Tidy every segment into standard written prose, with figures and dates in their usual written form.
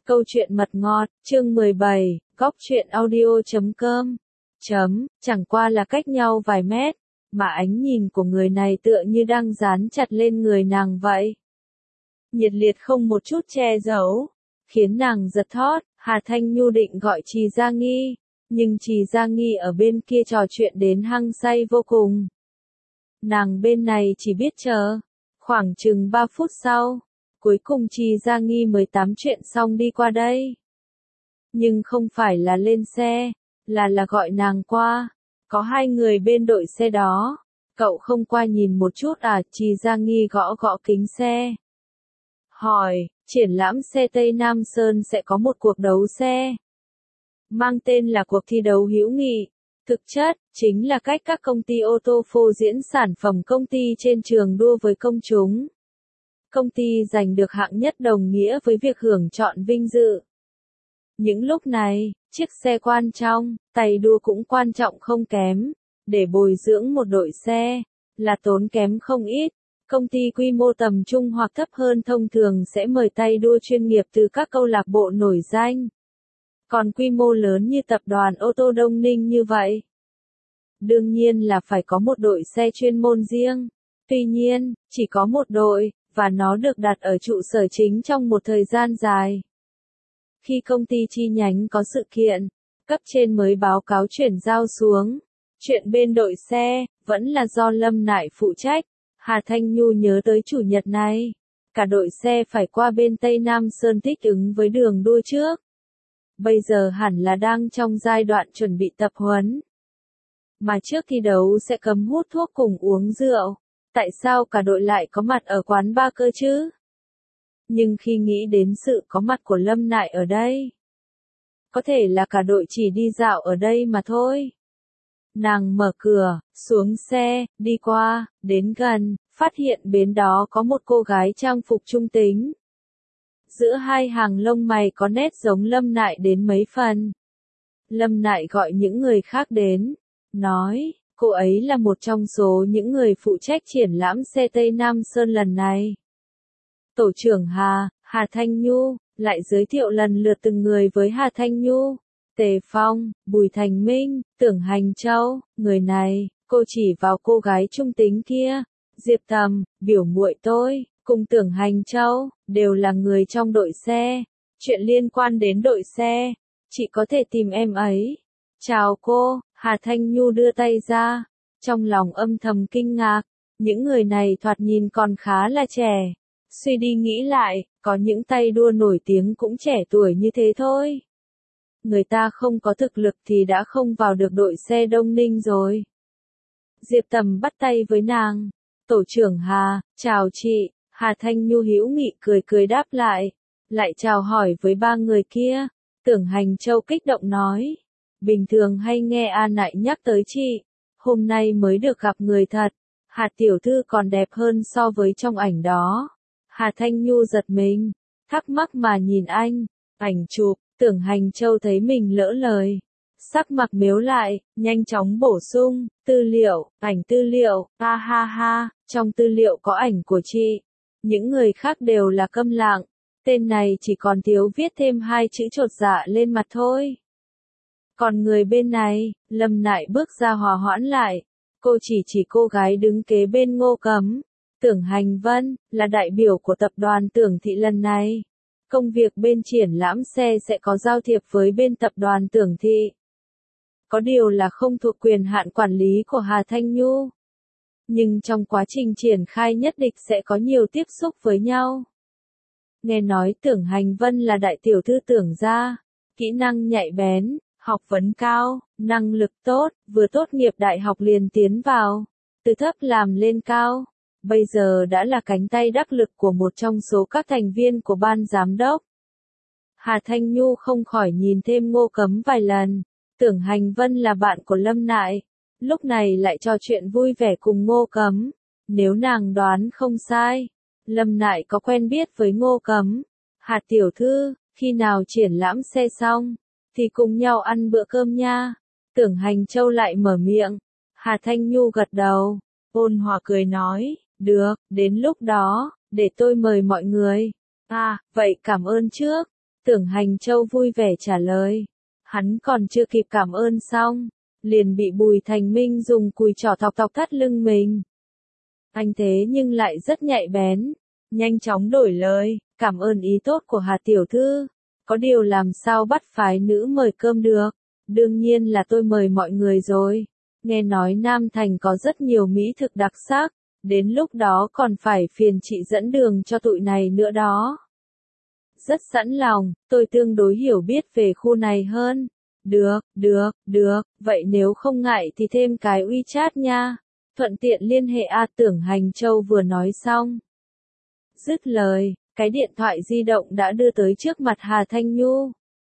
Câu chuyện mật ngọt, chương 17, góc truyện audio.com. Chẳng qua là cách nhau vài mét, mà ánh nhìn của người này tựa như đang dán chặt lên người nàng vậy. Nhiệt liệt không một chút che giấu, khiến nàng giật thót. Hà Thanh Nhu định gọi Trì Gia Nghi, nhưng Trì Gia Nghi ở bên kia trò chuyện đến hăng say vô cùng. Nàng bên này chỉ biết chờ, khoảng chừng 3 phút sau, cuối cùng Trì Gia Nghi mới tám chuyện xong đi qua đây. Nhưng không phải là lên xe, là gọi nàng qua. Có hai người bên đội xe đó. Cậu không qua nhìn một chút à? Trì Gia Nghi gõ gõ kính xe. Hỏi, triển lãm xe Tây Nam Sơn sẽ có một cuộc đấu xe. Mang tên là cuộc thi đấu hữu nghị. Thực chất, chính là cách các công ty ô tô phô diễn sản phẩm công ty trên trường đua với công chúng. Công ty giành được hạng nhất đồng nghĩa với việc hưởng chọn vinh dự. Những lúc này, chiếc xe quan trọng, tay đua cũng quan trọng không kém. Để bồi dưỡng một đội xe, là tốn kém không ít. Công ty quy mô tầm trung hoặc thấp hơn thông thường sẽ mời tay đua chuyên nghiệp từ các câu lạc bộ nổi danh. Còn quy mô lớn như tập đoàn ô tô Đông Ninh như vậy, đương nhiên là phải có một đội xe chuyên môn riêng. Tuy nhiên, chỉ có một đội, và nó được đặt ở trụ sở chính trong một thời gian dài. Khi công ty chi nhánh có sự kiện, cấp trên mới báo cáo chuyển giao xuống. Chuyện bên đội xe, vẫn là do Lâm Nại phụ trách. Hà Thanh Nhu nhớ tới chủ nhật này. Cả đội xe phải qua bên Tây Nam Sơn thích ứng với đường đua trước. Bây giờ hẳn là đang trong giai đoạn chuẩn bị tập huấn. Mà trước thi đấu sẽ cấm hút thuốc cùng uống rượu. Tại sao cả đội lại có mặt ở quán bar cơ chứ? Nhưng khi nghĩ đến sự có mặt của Lâm Nại ở đây, có thể là cả đội chỉ đi dạo ở đây mà thôi. Nàng mở cửa, xuống xe, đi qua, đến gần, phát hiện bên đó có một cô gái trang phục trung tính. Giữa hai hàng lông mày có nét giống Lâm Nại đến mấy phần. Lâm Nại gọi những người khác đến, nói, cô ấy là một trong số những người phụ trách triển lãm xe Tây Nam Sơn lần này. Tổ trưởng Hà Thanh Nhu, lại giới thiệu lần lượt từng người với Hà Thanh Nhu. Tề Phong, Bùi Thành Minh, Tưởng Hành Châu, người này, cô chỉ vào cô gái trung tính kia. Diệp Tầm, biểu muội tôi, cùng Tưởng Hành Châu, đều là người trong đội xe. Chuyện liên quan đến đội xe, chị có thể tìm em ấy. Chào cô, Hà Thanh Nhu đưa tay ra. Trong lòng âm thầm kinh ngạc, những người này thoạt nhìn còn khá là trẻ. Suy đi nghĩ lại, có những tay đua nổi tiếng cũng trẻ tuổi như thế thôi. Người ta không có thực lực thì đã không vào được đội xe Đông Ninh rồi. Diệp Tầm bắt tay với nàng. Tổ trưởng Hà, chào chị. Hà Thanh Nhu hữu nghị cười đáp lại. Lại chào hỏi với ba người kia. Tưởng Hành Châu kích động nói. Bình thường hay nghe A Nại nhắc tới chị. Hôm nay mới được gặp người thật. Hà tiểu thư còn đẹp hơn so với trong ảnh đó. Hà Thanh Nhu giật mình. Thắc mắc mà nhìn anh. Ảnh chụp. Tưởng Hành Châu thấy mình lỡ lời. Sắc mặt mếu lại, nhanh chóng bổ sung, tư liệu, ảnh tư liệu, ha, trong tư liệu có ảnh của chị. Những người khác đều là câm lặng, tên này chỉ còn thiếu viết thêm 2 chữ chột dạ lên mặt thôi. Còn người bên này, Lâm Nại bước ra hòa hoãn lại, cô chỉ cô gái đứng kế bên Ngô Cấm. Tưởng Hành Vân, là đại biểu của tập đoàn Tưởng Thị lần này. Công việc bên triển lãm xe sẽ có giao thiệp với bên tập đoàn Tưởng Thị. Có điều là không thuộc quyền hạn quản lý của Hà Thanh Nhu. Nhưng trong quá trình triển khai nhất định sẽ có nhiều tiếp xúc với nhau. Nghe nói Tưởng Hành Vân là đại tiểu thư Tưởng gia, kỹ năng nhạy bén, học vấn cao, năng lực tốt, vừa tốt nghiệp đại học liền tiến vào, từ thấp làm lên cao. Bây giờ đã là cánh tay đắc lực của một trong số các thành viên của ban giám đốc. Hà Thanh Nhu không khỏi nhìn thêm Ngô Cấm vài lần. Tưởng Hành Vân là bạn của Lâm Nại. Lúc này lại trò chuyện vui vẻ cùng Ngô Cấm. Nếu nàng đoán không sai, Lâm Nại có quen biết với Ngô Cấm. Hà tiểu thư, khi nào triển lãm xe xong, thì cùng nhau ăn bữa cơm nha. Tưởng Hành Châu lại mở miệng. Hà Thanh Nhu gật đầu, ôn hòa cười nói. Được, đến lúc đó, để tôi mời mọi người. À, vậy cảm ơn trước. Tưởng Hành Châu vui vẻ trả lời. Hắn còn chưa kịp cảm ơn xong, liền bị Bùi Thành Minh dùng cùi trỏ thọc thọc thắt lưng mình. Anh thế nhưng lại rất nhạy bén, nhanh chóng đổi lời, cảm ơn ý tốt của Hà tiểu thư. Có điều làm sao bắt phái nữ mời cơm được, đương nhiên là tôi mời mọi người rồi. Nghe nói Nam Thành có rất nhiều mỹ thực đặc sắc, đến lúc đó còn phải phiền chị dẫn đường cho tụi này nữa đó. Rất sẵn lòng, tôi tương đối hiểu biết về khu này hơn. Được, vậy nếu không ngại thì thêm cái WeChat nha. Thuận tiện liên hệ Tưởng Hành Châu vừa nói xong. Dứt lời, cái điện thoại di động đã đưa tới trước mặt Hà Thanh Nhu.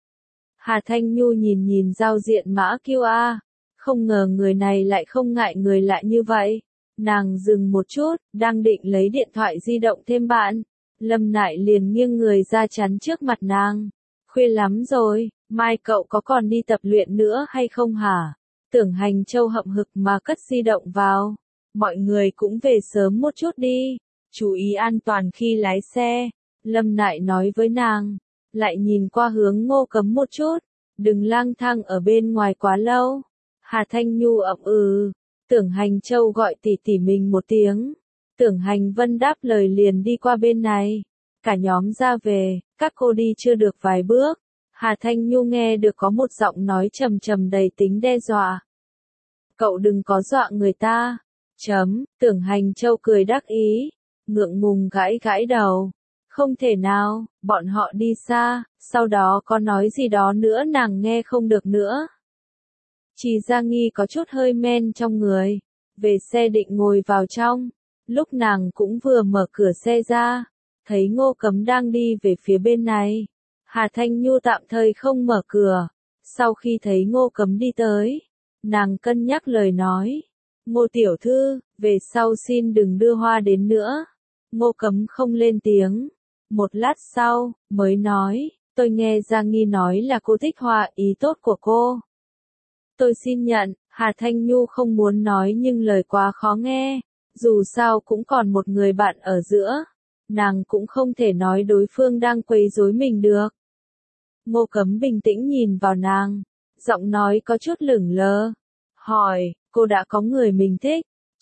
Hà Thanh Nhu nhìn giao diện mã QR, không ngờ người này lại không ngại người lạ như vậy. Nàng dừng một chút, đang định lấy điện thoại di động thêm bạn. Lâm Nại liền nghiêng người ra chắn trước mặt nàng. Khuya lắm rồi, mai cậu có còn đi tập luyện nữa hay không hả? Tưởng Hành Châu hậm hực mà cất di động vào. Mọi người cũng về sớm một chút đi, chú ý an toàn khi lái xe. Lâm Nại nói với nàng, lại nhìn qua hướng Ngô Cấm một chút. Đừng lang thang ở bên ngoài quá lâu. Hà Thanh Nhu ậm Tưởng Hành Châu gọi tỷ mình một tiếng. Tưởng Hành Vân đáp lời liền đi qua bên này. Cả nhóm ra về, các cô đi chưa được vài bước. Hà Thanh Nhu nghe được có một giọng nói trầm trầm đầy tính đe dọa. Cậu đừng có dọa người ta. Tưởng Hành Châu cười đắc ý, ngượng ngùng gãi đầu. Không thể nào, bọn họ đi xa, sau đó có nói gì đó nữa nàng nghe không được nữa. Trì Gia Nghi có chút hơi men trong người, về xe định ngồi vào trong, lúc nàng cũng vừa mở cửa xe ra, thấy Ngô Cấm đang đi về phía bên này. Hà Thanh Nhu tạm thời không mở cửa, sau khi thấy Ngô Cấm đi tới, nàng cân nhắc lời nói. Ngô tiểu thư, về sau xin đừng đưa hoa đến nữa. Ngô Cấm không lên tiếng. Một lát sau, mới nói, tôi nghe Gia Nghi nói là cô thích hoa, ý tốt của cô. Tôi xin nhận, Hà Thanh Nhu không muốn nói nhưng lời quá khó nghe, dù sao cũng còn một người bạn ở giữa, nàng cũng không thể nói đối phương đang quấy rối mình được. Ngô Cấm bình tĩnh nhìn vào nàng, giọng nói có chút lửng lơ, hỏi, cô đã có người mình thích?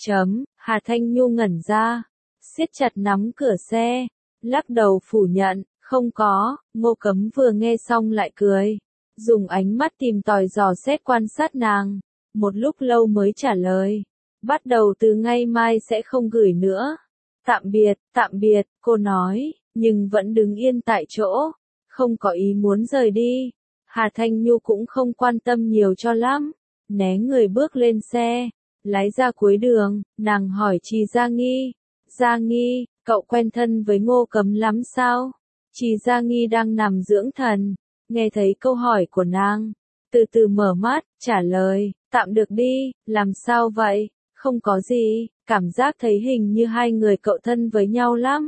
Hà Thanh Nhu ngẩn ra, siết chặt nắm cửa xe, lắc đầu phủ nhận, không có. Ngô Cấm vừa nghe xong lại cười, dùng ánh mắt tìm tòi dò xét quan sát nàng, một lúc lâu mới trả lời, bắt đầu từ ngày mai sẽ không gửi nữa. Tạm biệt, cô nói, nhưng vẫn đứng yên tại chỗ, không có ý muốn rời đi. Hà Thanh Nhu cũng không quan tâm nhiều cho lắm, né người bước lên xe, lái ra cuối đường, nàng hỏi Trì Gia Nghi, Gia Nghi, cậu quen thân với Ngô Cấm lắm sao? Trì Gia Nghi đang nằm dưỡng thần, nghe thấy câu hỏi của nàng, từ từ mở mắt, trả lời, tạm được đi, làm sao vậy? Không có gì, cảm giác thấy hình như hai người cậu thân với nhau lắm.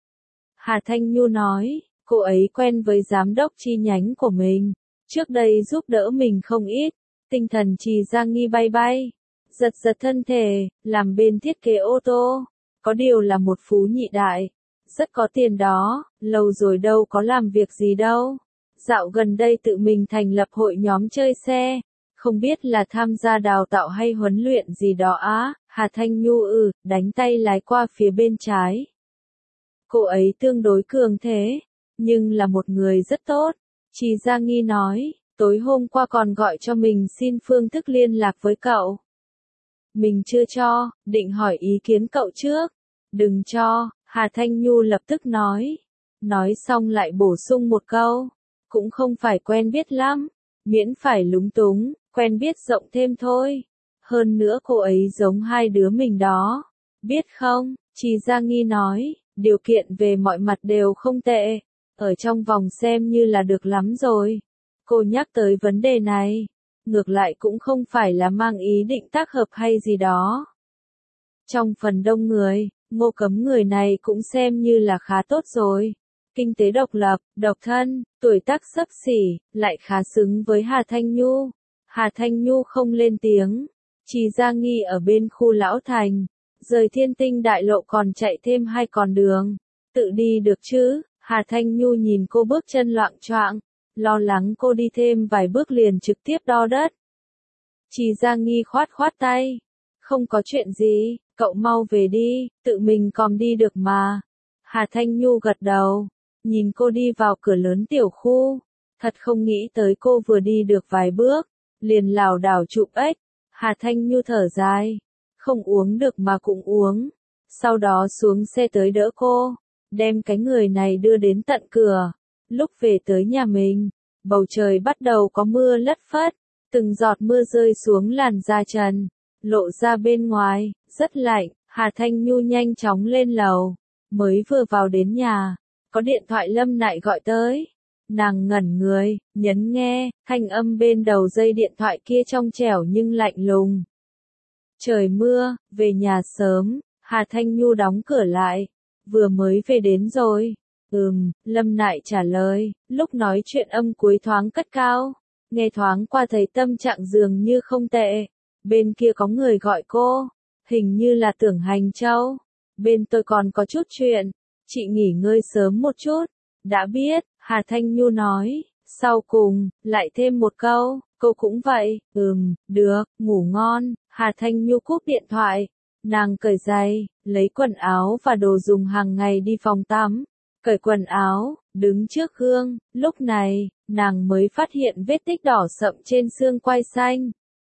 Hà Thanh Nhu nói, cô ấy quen với giám đốc chi nhánh của mình, trước đây giúp đỡ mình không ít. Tinh thần Trì Gia Nghi bay, giật thân thể, làm bên thiết kế ô tô, có điều là một phú nhị đại, rất có tiền đó, lâu rồi đâu có làm việc gì đâu. Dạo gần đây tự mình thành lập hội nhóm chơi xe, không biết là tham gia đào tạo hay huấn luyện gì đó á. Hà Thanh Nhu đánh tay lái qua phía bên trái. Cô ấy tương đối cường thế, nhưng là một người rất tốt. Trì Gia Nghi nói, tối hôm qua còn gọi cho mình xin phương thức liên lạc với cậu. Mình chưa cho, định hỏi ý kiến cậu trước. Đừng cho, Hà Thanh Nhu lập tức nói. Nói xong lại bổ sung một câu. Cũng không phải quen biết lắm, miễn phải lúng túng, quen biết rộng thêm thôi. Hơn nữa cô ấy giống hai đứa mình đó. Biết không, Trì Gia Nghi nói, điều kiện về mọi mặt đều không tệ. Ở trong vòng xem như là được lắm rồi. Cô nhắc tới vấn đề này, ngược lại cũng không phải là mang ý định tác hợp hay gì đó. Trong phần đông người, Ngô Cấm người này cũng xem như là khá tốt rồi. Kinh tế độc lập, độc thân, tuổi tác xấp xỉ, lại khá xứng với Hà Thanh Nhu. Hà Thanh Nhu không lên tiếng. Trì Gia Nghi ở bên khu Lão Thành, rời Thiên Tinh Đại Lộ còn chạy thêm 2 con đường. Tự đi được chứ? Hà Thanh Nhu nhìn cô bước chân loạng choạng, lo lắng cô đi thêm vài bước liền trực tiếp đo đất. Trì Gia Nghi khoát khoát tay. Không có chuyện gì, cậu mau về đi, tự mình còn đi được mà. Hà Thanh Nhu gật đầu, nhìn cô đi vào cửa lớn tiểu khu. Thật không nghĩ tới cô vừa đi được vài bước, liền lảo đảo chụp ếch. Hà Thanh Nhu thở dài, không uống được mà cũng uống. Sau đó xuống xe tới đỡ cô, đem cái người này đưa đến tận cửa. Lúc về tới nhà mình, bầu trời bắt đầu có mưa lất phất, từng giọt mưa rơi xuống làn da trần, lộ ra bên ngoài, rất lạnh. Hà Thanh Nhu nhanh chóng lên lầu, mới vừa vào đến nhà, có điện thoại Lâm Nại gọi tới. Nàng ngẩn người, nhấn nghe, thanh âm bên đầu dây điện thoại kia trong trẻo nhưng lạnh lùng. Trời mưa, về nhà sớm. Hà Thanh Nhu đóng cửa lại. Vừa mới về đến rồi. Lâm Nại trả lời, lúc nói chuyện âm cuối thoáng cất cao. Nghe thoáng qua thấy tâm trạng dường như không tệ. Bên kia có người gọi cô, hình như là Tưởng Hành Châu. Bên tôi còn có chút chuyện, chị nghỉ ngơi sớm một chút. Đã biết, Hà Thanh Nhu nói, sau cùng, lại thêm một câu, cô cũng vậy. Được, ngủ ngon. Hà Thanh Nhu cúp điện thoại. Nàng cởi giày, lấy quần áo và đồ dùng hàng ngày đi phòng tắm. Cởi quần áo, đứng trước gương, lúc này, nàng mới phát hiện vết tích đỏ sậm trên xương quai xanh.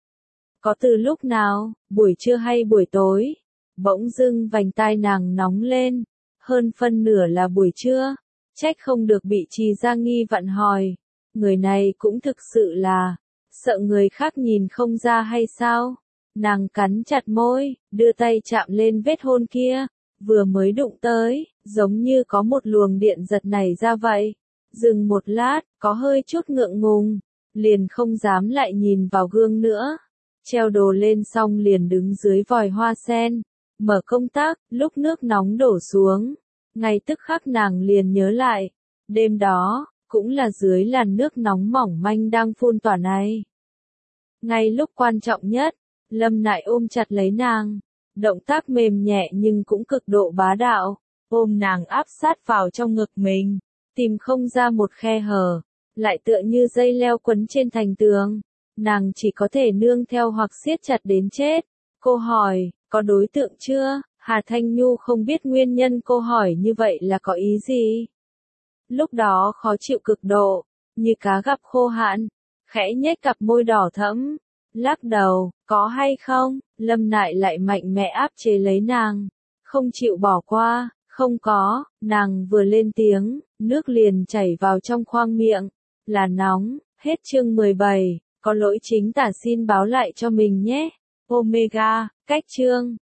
Có từ lúc nào, buổi trưa hay buổi tối, bỗng dưng vành tai nàng nóng lên, hơn phân nửa là buổi trưa, trách không được bị Trì Gia Nghi vặn hỏi. Người này cũng thực sự là, sợ người khác nhìn không ra hay sao? Nàng cắn chặt môi, đưa tay chạm lên vết hôn kia, vừa mới đụng tới, giống như có một luồng điện giật nảy ra vậy. Dừng một lát, có hơi chút ngượng ngùng, liền không dám lại nhìn vào gương nữa. Treo đồ lên xong liền đứng dưới vòi hoa sen, mở công tắc, lúc nước nóng đổ xuống. Ngay tức khắc nàng liền nhớ lại, đêm đó, cũng là dưới làn nước nóng mỏng manh đang phun tỏa này. Ngay lúc quan trọng nhất, Lâm Nại ôm chặt lấy nàng, động tác mềm nhẹ nhưng cũng cực độ bá đạo, ôm nàng áp sát vào trong ngực mình, tìm không ra một khe hở, lại tựa như dây leo quấn trên thành tường, nàng chỉ có thể nương theo hoặc siết chặt đến chết. Cô hỏi, có đối tượng chưa? Hà Thanh Nhu không biết nguyên nhân cô hỏi như vậy là có ý gì. Lúc đó khó chịu cực độ, như cá gặp khô hạn, khẽ nhếch cặp môi đỏ thẫm. Lắc đầu, có hay không? Lâm Nại lại mạnh mẽ áp chế lấy nàng, không chịu bỏ qua. Không có. Nàng vừa lên tiếng, nước liền chảy vào trong khoang miệng, là nóng. Hết chương 17, có lỗi chính tả xin báo lại cho mình nhé. Omega, cách chương.